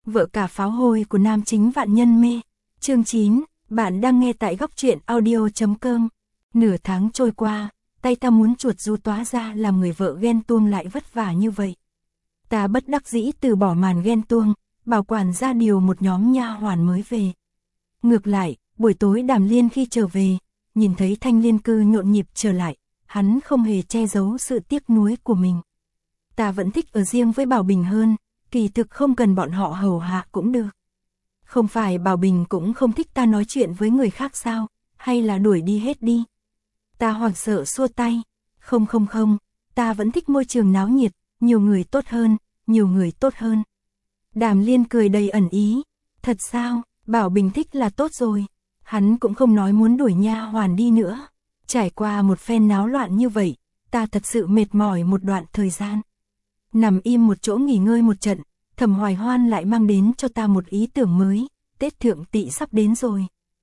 vợ cả pháo hôi của nam chính vạn nhân mê. Chương 9, bạn đang nghe tại góc truyện audio.com. Nửa tháng trôi qua, tay ta muốn chuột ru tóa ra làm người vợ ghen tuông lại vất vả như vậy. Ta bất đắc dĩ từ bỏ màn ghen tuông, bảo quản ra điều một nhóm nha hoàn mới về. Ngược lại, buổi tối Đàm Liên khi trở về, nhìn thấy Thanh Liên Cư nhộn nhịp trở lại, hắn không hề che giấu sự tiếc nuối của mình. Ta vẫn thích ở riêng với Bảo Bình hơn, kỳ thực không cần bọn họ hầu hạ cũng được. Không phải Bảo Bình cũng không thích ta nói chuyện với người khác sao, hay là đuổi đi hết đi. Ta hoảng sợ xua tay, không, ta vẫn thích môi trường náo nhiệt, nhiều người tốt hơn. Đàm Liên cười đầy ẩn ý, thật sao, Bảo Bình thích là tốt rồi, hắn cũng không nói muốn đuổi nha hoàn đi nữa. Trải qua một phen náo loạn như vậy, ta thật sự mệt mỏi một đoạn thời gian. Nằm im một chỗ nghỉ ngơi một trận, Thẩm Hoài Hoan lại mang đến cho ta một ý tưởng mới, Tết Thượng Tỵ sắp đến rồi.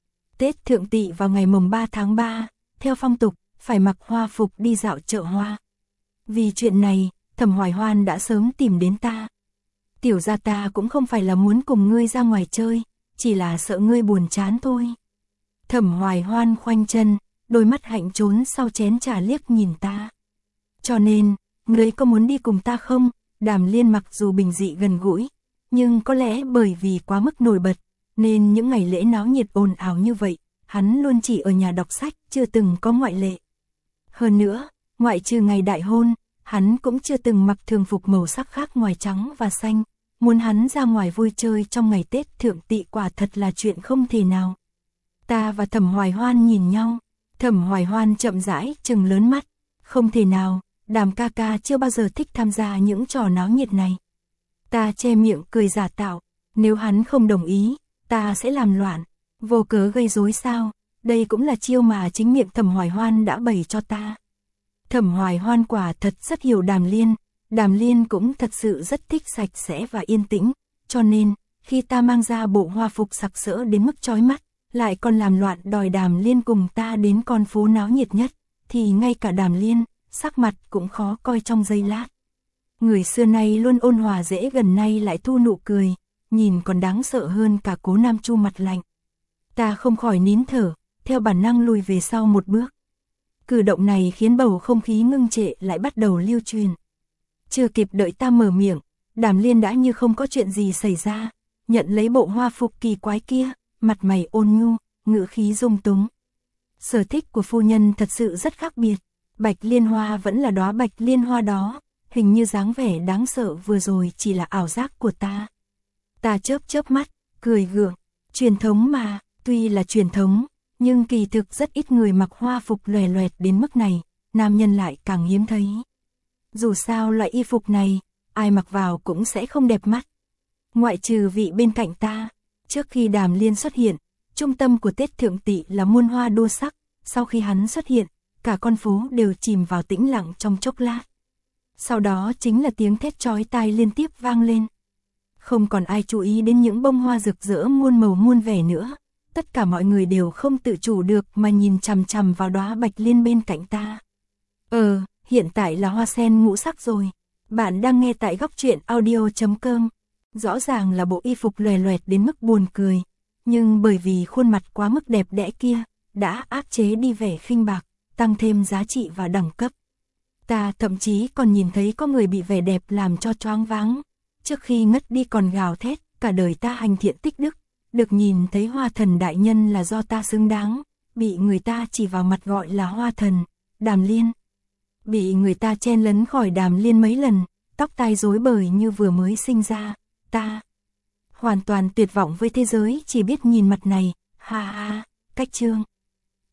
Tết Thượng Tỵ vào ngày mùng 3 tháng 3, theo phong tục, phải mặc hoa phục đi dạo chợ hoa. Vì chuyện này, Thẩm Hoài Hoan đã sớm tìm đến ta. Tiểu gia ta cũng không phải là muốn cùng ngươi ra ngoài chơi, chỉ là sợ ngươi buồn chán thôi. Thẩm Hoài Hoan khoanh chân, đôi mắt hạnh trốn sau chén trà liếc nhìn ta. Cho nên, ngươi có muốn đi cùng ta không? Đàm Liên mặc dù bình dị gần gũi, nhưng có lẽ bởi vì quá mức nổi bật, nên những ngày lễ náo nhiệt ồn ào như vậy, hắn luôn chỉ ở nhà đọc sách, chưa từng có ngoại lệ. Hơn nữa, ngoại trừ ngày đại hôn, hắn cũng chưa từng mặc thường phục màu sắc khác ngoài trắng và xanh. Muốn hắn ra ngoài vui chơi trong ngày Tết Thượng Tỵ quả thật là chuyện không thể nào. Ta và Thẩm Hoài Hoan nhìn nhau, Thẩm Hoài Hoan chậm rãi trừng lớn mắt, không thể nào, Đàm ca ca chưa bao giờ thích tham gia những trò náo nhiệt này. Ta che miệng cười giả tạo, nếu hắn không đồng ý, ta sẽ làm loạn, vô cớ gây rối sao, đây cũng là chiêu mà chính miệng Thẩm Hoài Hoan đã bày cho ta. Thẩm Hoài Hoan quả thật rất hiểu Đàm Liên cũng thật sự rất thích sạch sẽ và yên tĩnh, cho nên, khi ta mang ra bộ hoa phục sặc sỡ đến mức chói mắt, lại còn làm loạn đòi Đàm Liên cùng ta đến con phố náo nhiệt nhất, thì ngay cả Đàm Liên, sắc mặt cũng khó coi trong giây lát. Người xưa nay luôn ôn hòa dễ gần nay lại thu nụ cười, nhìn còn đáng sợ hơn cả Cố Nam Chu mặt lạnh. Ta không khỏi nín thở, theo bản năng lùi về sau một bước. Cử động này khiến bầu không khí ngưng trệ lại bắt đầu lưu truyền. Chưa kịp đợi ta mở miệng, Đàm Liên đã như không có chuyện gì xảy ra, nhận lấy bộ hoa phục kỳ quái kia, mặt mày ôn nhu, ngữ khí dung túng. Sở thích của phu nhân thật sự rất khác biệt, bạch liên hoa vẫn là đóa bạch liên hoa đó, hình như dáng vẻ đáng sợ vừa rồi chỉ là ảo giác của ta. Ta chớp mắt, cười gượng, truyền thống mà, tuy là truyền thống, nhưng kỳ thực rất ít người mặc hoa phục lòe loẹt đến mức này, nam nhân lại càng hiếm thấy. Dù sao loại y phục này, ai mặc vào cũng sẽ không đẹp mắt. Ngoại trừ vị bên cạnh ta, trước khi Đàm Liên xuất hiện, trung tâm của Tết Thượng Tỵ là muôn hoa đua sắc, sau khi hắn xuất hiện, cả con phố đều chìm vào tĩnh lặng trong chốc lát. Sau đó chính là tiếng thét chói tai liên tiếp vang lên. Không còn ai chú ý đến những bông hoa rực rỡ muôn màu muôn vẻ nữa, tất cả mọi người đều không tự chủ được mà nhìn chằm chằm vào đóa bạch liên bên cạnh ta. Hiện tại là hoa sen ngũ sắc rồi. Bạn đang nghe tại góc truyện audio.com. Rõ ràng là bộ y phục lòe loẹt đến mức buồn cười, nhưng bởi vì khuôn mặt quá mức đẹp đẽ kia, đã áp chế đi vẻ khinh bạc, tăng thêm giá trị và đẳng cấp. Ta thậm chí còn nhìn thấy có người bị vẻ đẹp làm cho choáng váng. Trước khi ngất đi còn gào thét, cả đời ta hành thiện tích đức, được nhìn thấy hoa thần đại nhân là do ta xứng đáng, bị người ta chỉ vào mặt gọi là hoa thần, Đàm Liên. Bị người ta chen lấn khỏi Đàm Liên mấy lần, tóc tai rối bời như vừa mới sinh ra, ta hoàn toàn tuyệt vọng với thế giới chỉ biết nhìn mặt này, ha ha, cách chương.